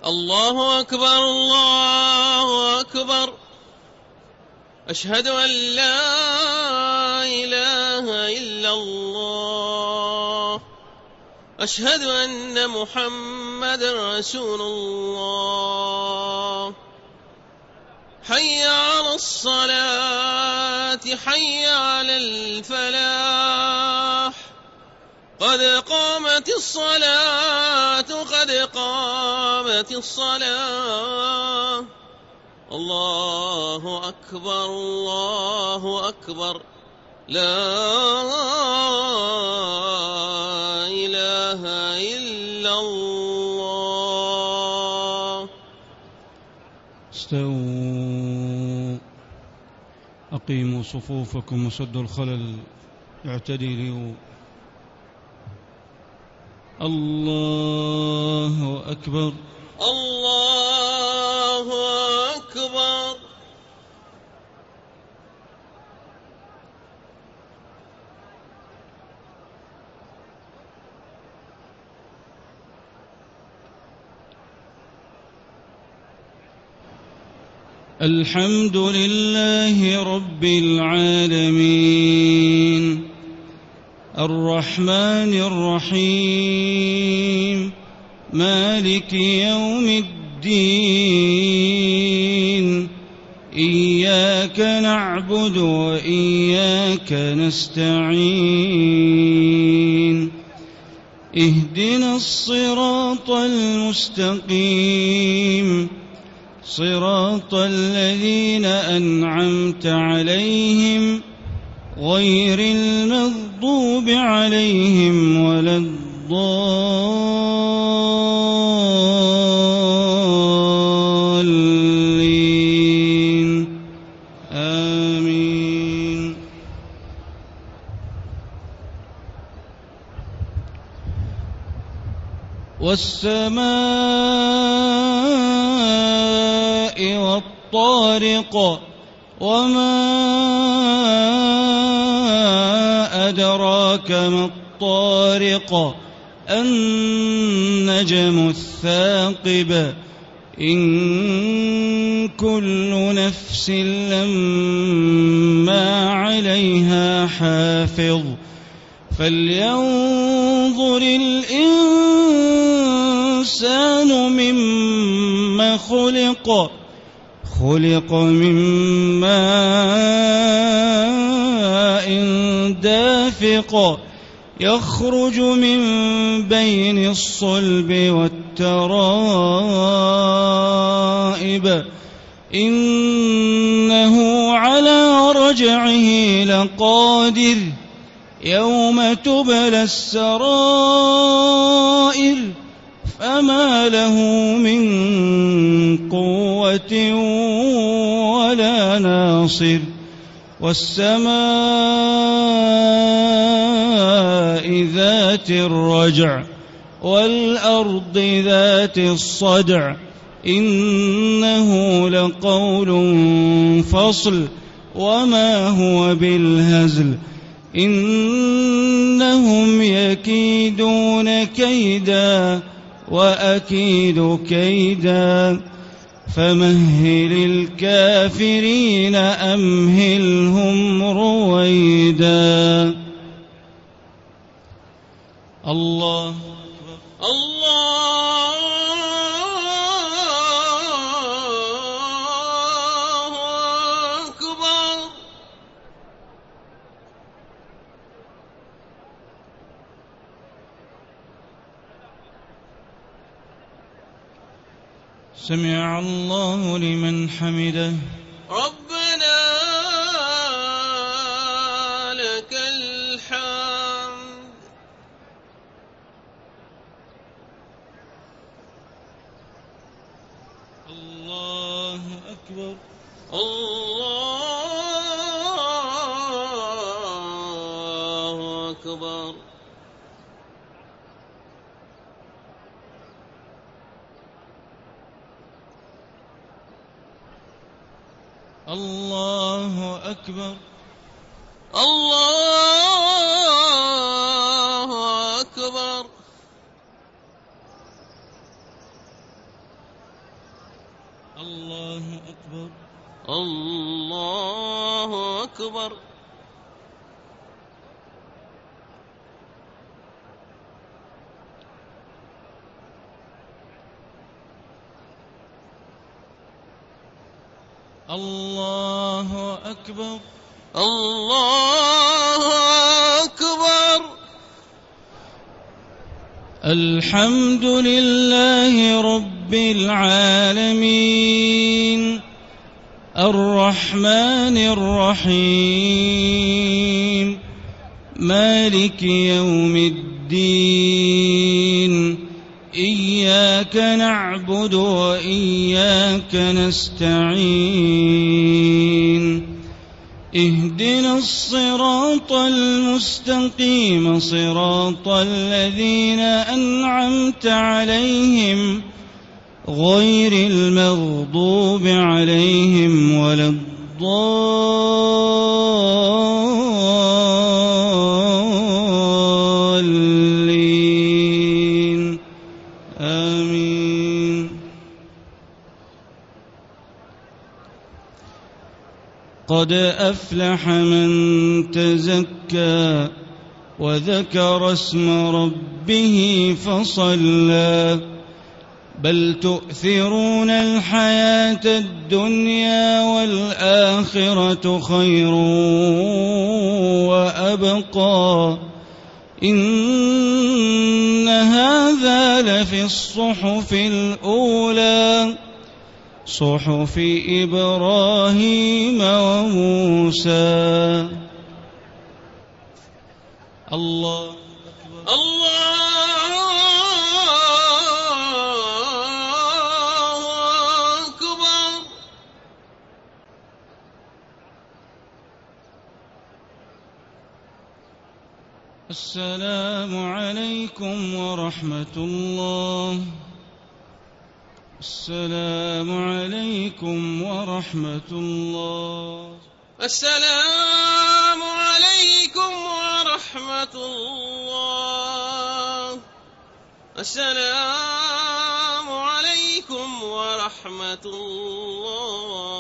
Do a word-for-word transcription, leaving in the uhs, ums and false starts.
الله أكبر الله أكبر. أشهد أن لا إله إلا الله. أشهد أن محمدًا رسول الله. حي على الصلاة حي على الفلاح. قد قامت الصلاة قد قامت الصلاة. الله أكبر الله أكبر. لا إله إلا الله. استووا أقيموا صفوفكم وسدوا الخلل. اعتدلوا. الله أكبر الله أكبر. الحمد لله رب العالمين الرحمن الرحيم مالك يوم الدين. إياك نعبد وإياك نستعين. اهدنا الصراط المستقيم صراط الذين أنعمت عليهم غير المغضوب عليهم ولا الضالين. آمين. والسماء والطارق وما أدراك ما الطارق. النجم الثاقب. إن كل نفس لما عليها حافظ. فلينظر الإنسان مما خلق. خلق من ماء دافق يخرج من بين الصلب والترائب. إنه على رجعه لقادر. يوم تبلى السرائر فما له من قوة ولا ناصر. والسماء ذات الرجع والأرض ذات الصدع. إنه لقول فصل وما هو بالهزل. إنهم يكيدون كيدا وأكيد كيدا. فمهل الكافرين أمهلهم رويدا. الله أكبر الله أكبر. سمع الله لمن حمده. ربنا لك الحمد. الله أكبر الله أكبر. الله أكبر الله أكبر. الله أكبر. الله أكبر. الله أكبر. الله أكبر. الحمد لله رب العالمين الرحمن الرحيم مالك يوم الدين إياك نعبد وإياك نستعين اهدنا الصراط المستقيم صراط الذين أنعمت عليهم غير المغضوب عليهم ولا الضالين آمين. قد أفلح من تزكى وذكر اسم ربه فصلى بل تؤثرون الحياة الدنيا والآخرة خير وأبقى إن هذا لفي الصحف الأولى صحف إبراهيم وموسى. الله أكبر. الله أكبر. السلام عليكم ورحمة الله. السلام عليكم ورحمة الله. السلام عليكم ورحمة الله. السلام عليكم ورحمة الله.